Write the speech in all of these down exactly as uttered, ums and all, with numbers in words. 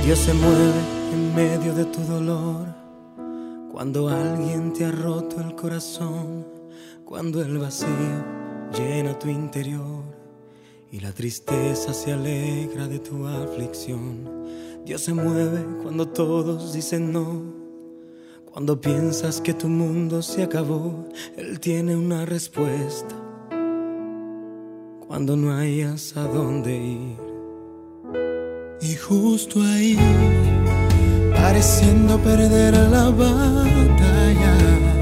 Dios se mueve en medio de tu dolor, cuando alguien te ha roto el corazón, cuando el vacío llena tu interior y la tristeza se alegra de tu aflicción. Dios se mueve cuando todos dicen no, cuando piensas que tu mundo se acabó. Él tiene una respuesta cuando no hayas a dónde ir. Y justo ahí, pareciendo perder la batalla,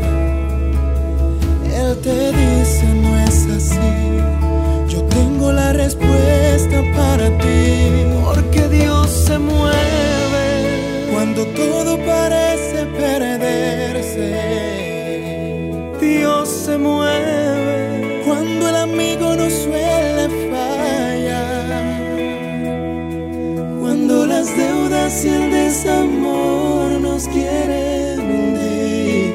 Él te dice: no es así, yo tengo la respuesta para ti. Porque Dios se mueve cuando todo parece perderse. Dios se mueve cuando el amigo no suele fallar, cuando las deudas y el desamor nos quieren hundir.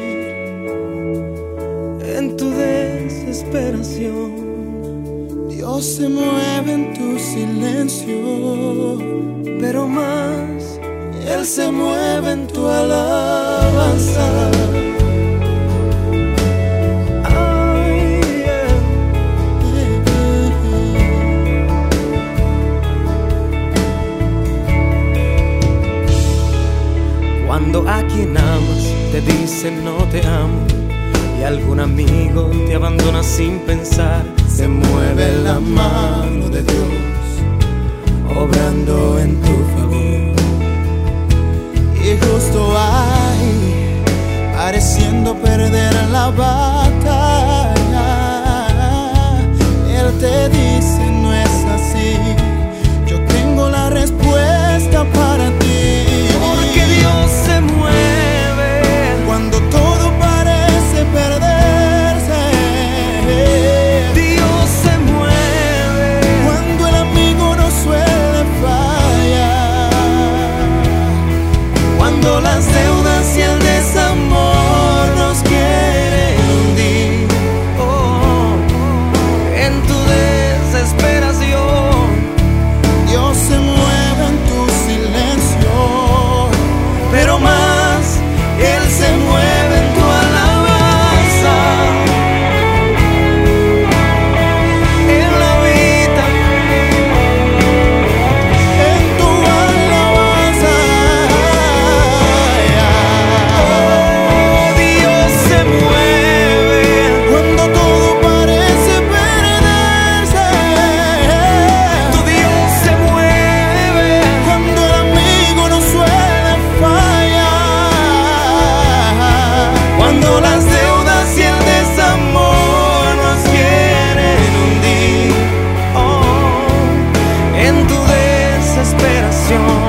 En tu desesperación Dios se mueve en tu silencio, pero más Él se mueve en tu alabanza. Ay, yeah. Cuando a quien amas te dice no te amo, y algún amigo te abandona sin pensar, se mueve la mano de Dios obrando en tu favor. Y justo ahí, pareciendo perder la batalla, Él te dice: no es así, yo tengo la respuesta para ti. Porque Dios se mueve cuando todo parece perderse. Dios se mueve cuando el amigo no suele fallar, cuando las deudas y el desamor nos quieren hundir. Oh, en tu desesperación Dios se mueve en tu silencio, pero más Él se mueve en tu alabanza. Él habita en tu alabanza. Oh, Dios se mueve Cuando todo parece perderse, tu Dios se mueve cuando el amigo no suele fallar, cuando las deudas y el desamor nos quieren hundir. Oh, en tu desesperación